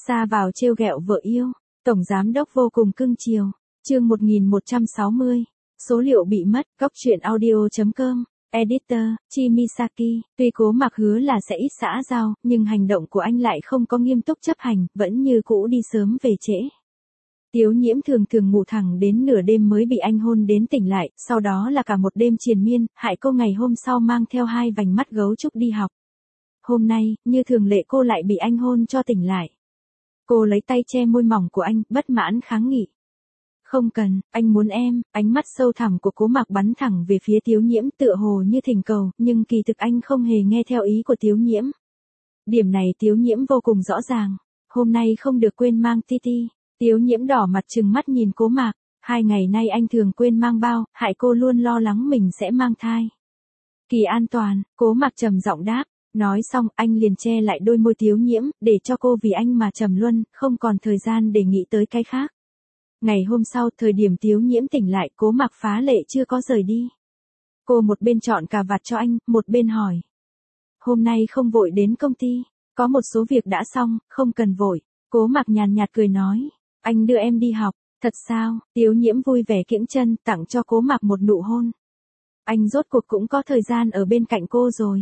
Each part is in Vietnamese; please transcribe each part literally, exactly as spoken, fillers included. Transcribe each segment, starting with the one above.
Xa vào trêu ghẹo vợ yêu, tổng giám đốc vô cùng cưng chiều. Chương một nghìn một trăm sáu mươi. Số liệu bị mất. Góc truyện audio chấm com. Editor, Chimisaki. Tuy Cố Mặc hứa là sẽ ít xã giao, nhưng hành động của anh lại không có nghiêm túc chấp hành, vẫn như cũ đi sớm về trễ. Tiếu Nhiễm thường thường ngủ thẳng đến nửa đêm mới bị anh hôn đến tỉnh lại, sau đó là cả một đêm triền miên, hại cô ngày hôm sau mang theo hai vành mắt gấu trúc đi học. Hôm nay, như thường lệ cô lại bị anh hôn cho tỉnh lại. Cô lấy tay che môi mỏng của anh, bất mãn kháng nghị. Không cần, anh muốn em. Ánh mắt sâu thẳm của Cố Mặc bắn thẳng về phía Tiếu Nhiễm tựa hồ như thỉnh cầu, nhưng kỳ thực anh không hề nghe theo ý của Tiếu Nhiễm. Điểm này Tiếu Nhiễm vô cùng rõ ràng. Hôm nay không được quên mang Titi. Tiếu Nhiễm đỏ mặt trừng mắt nhìn Cố Mặc. Hai ngày nay anh thường quên mang bao, hại cô luôn lo lắng mình sẽ mang thai. Kỳ an toàn, Cố Mặc trầm giọng đáp. Nói xong, anh liền che lại đôi môi Tiếu Nhiễm, để cho cô vì anh mà trầm luân, không còn thời gian để nghĩ tới cái khác. Ngày hôm sau, thời điểm Tiếu Nhiễm tỉnh lại, Cố Mặc phá lệ chưa có rời đi. Cô một bên chọn cà vạt cho anh, một bên hỏi. Hôm nay không vội đến công ty, có một số việc đã xong, không cần vội. Cố Mặc nhàn nhạt cười nói, anh đưa em đi học. Thật sao? Tiếu Nhiễm vui vẻ kiễng chân, tặng cho Cố Mặc một nụ hôn. Anh rốt cuộc cũng có thời gian ở bên cạnh cô rồi.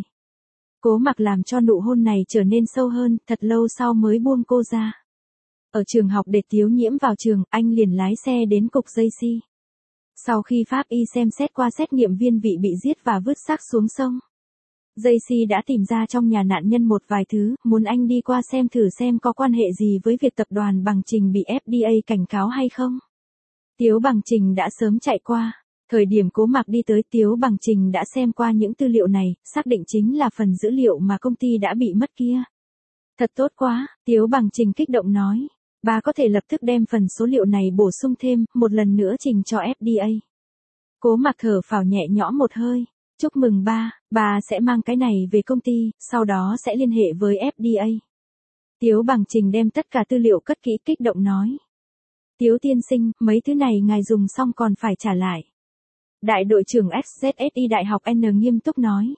Cố Mặc làm cho nụ hôn này trở nên sâu hơn, thật lâu sau mới buông cô ra. Ở trường học để Tiếu Nhiễm vào trường, anh liền lái xe đến cục J C. Sau khi pháp y xem xét qua xét nghiệm viên vị bị giết và vứt xác xuống sông, J C đã tìm ra trong nhà nạn nhân một vài thứ, muốn anh đi qua xem thử xem có quan hệ gì với việc tập đoàn Bằng Trình bị F D A cảnh cáo hay không. Tiếu Bằng Trình đã sớm chạy qua. Thời điểm Cố Mặc đi tới, Tiếu Bằng Trình đã xem qua những tư liệu này, xác định chính là phần dữ liệu mà công ty đã bị mất kia. Thật tốt quá, Tiếu Bằng Trình kích động nói. Bà có thể lập tức đem phần số liệu này bổ sung thêm, một lần nữa trình cho F D A. Cố Mặc thở phào nhẹ nhõm một hơi. Chúc mừng ba, bà sẽ mang cái này về công ty, sau đó sẽ liên hệ với F D A. Tiếu Bằng Trình đem tất cả tư liệu cất kỹ, kích động nói. Tiếu tiên sinh, mấy thứ này ngài dùng xong còn phải trả lại. Đại đội trưởng S Z S I Đại học N nghiêm túc nói.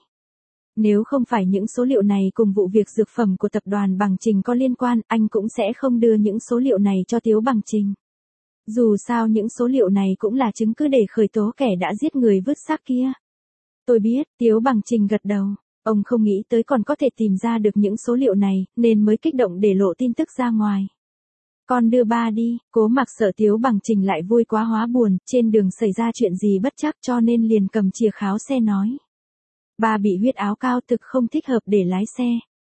Nếu không phải những số liệu này cùng vụ việc dược phẩm của tập đoàn Bằng Trình có liên quan, anh cũng sẽ không đưa những số liệu này cho Tiếu Bằng Trình. Dù sao những số liệu này cũng là chứng cứ để khởi tố kẻ đã giết người vứt xác kia. Tôi biết, Tiếu Bằng Trình gật đầu. Ông không nghĩ tới còn có thể tìm ra được những số liệu này, nên mới kích động để lộ tin tức ra ngoài. Con đưa ba đi. Cố Mặc sợ Tiếu Bằng Trình lại vui quá hóa buồn, trên đường xảy ra chuyện gì bất trắc cho nên liền cầm chìa kháo xe nói. Ba bị huyết áo cao, thực không thích hợp để lái xe.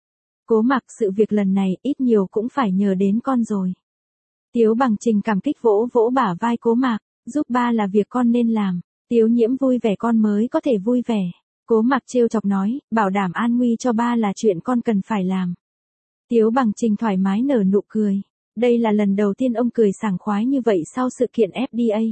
Cố Mặc, sự việc lần này ít nhiều cũng phải nhờ đến con rồi. Tiếu Bằng Trình cảm kích vỗ vỗ bả vai Cố Mặc, giúp ba là việc con nên làm. Tiếu Nhiễm vui vẻ con mới có thể vui vẻ. Cố Mặc trêu chọc nói, bảo đảm an nguy cho ba là chuyện con cần phải làm. Tiếu Bằng Trình thoải mái nở nụ cười. Đây là lần đầu tiên ông cười sảng khoái như vậy sau sự kiện F D A.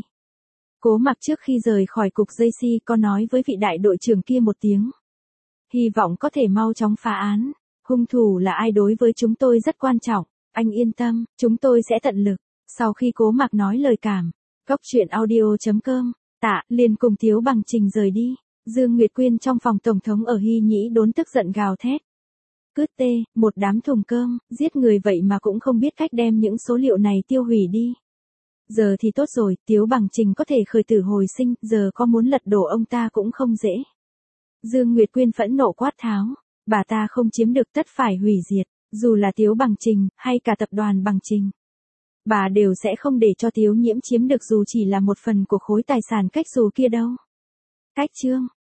Cố Mặc trước khi rời khỏi cục J C có nói với vị đại đội trưởng kia một tiếng. Hy vọng có thể mau chóng phá án. Hung thủ là ai đối với chúng tôi rất quan trọng. Anh yên tâm, chúng tôi sẽ tận lực. Sau khi Cố Mặc nói lời cảm, góc truyện audio chấm com, tạ, liền cùng Tiếu Bằng Trình rời đi. Dương Nguyệt Quyên trong phòng tổng thống ở Hy Nhĩ Đốn tức giận gào thét. Cướp tê, một đám thùng cơm, giết người vậy mà cũng không biết cách đem những số liệu này tiêu hủy đi. Giờ thì tốt rồi, Tiếu Bằng Trình có thể khởi tử hồi sinh, giờ có muốn lật đổ ông ta cũng không dễ. Dương Nguyệt Quyên phẫn nộ quát tháo, bà ta không chiếm được tất phải hủy diệt, dù là Tiếu Bằng Trình, hay cả tập đoàn Bằng Trình. Bà đều sẽ không để cho Tiếu Nhiễm chiếm được dù chỉ là một phần của khối tài sản cách dù kia đâu. Cách chương.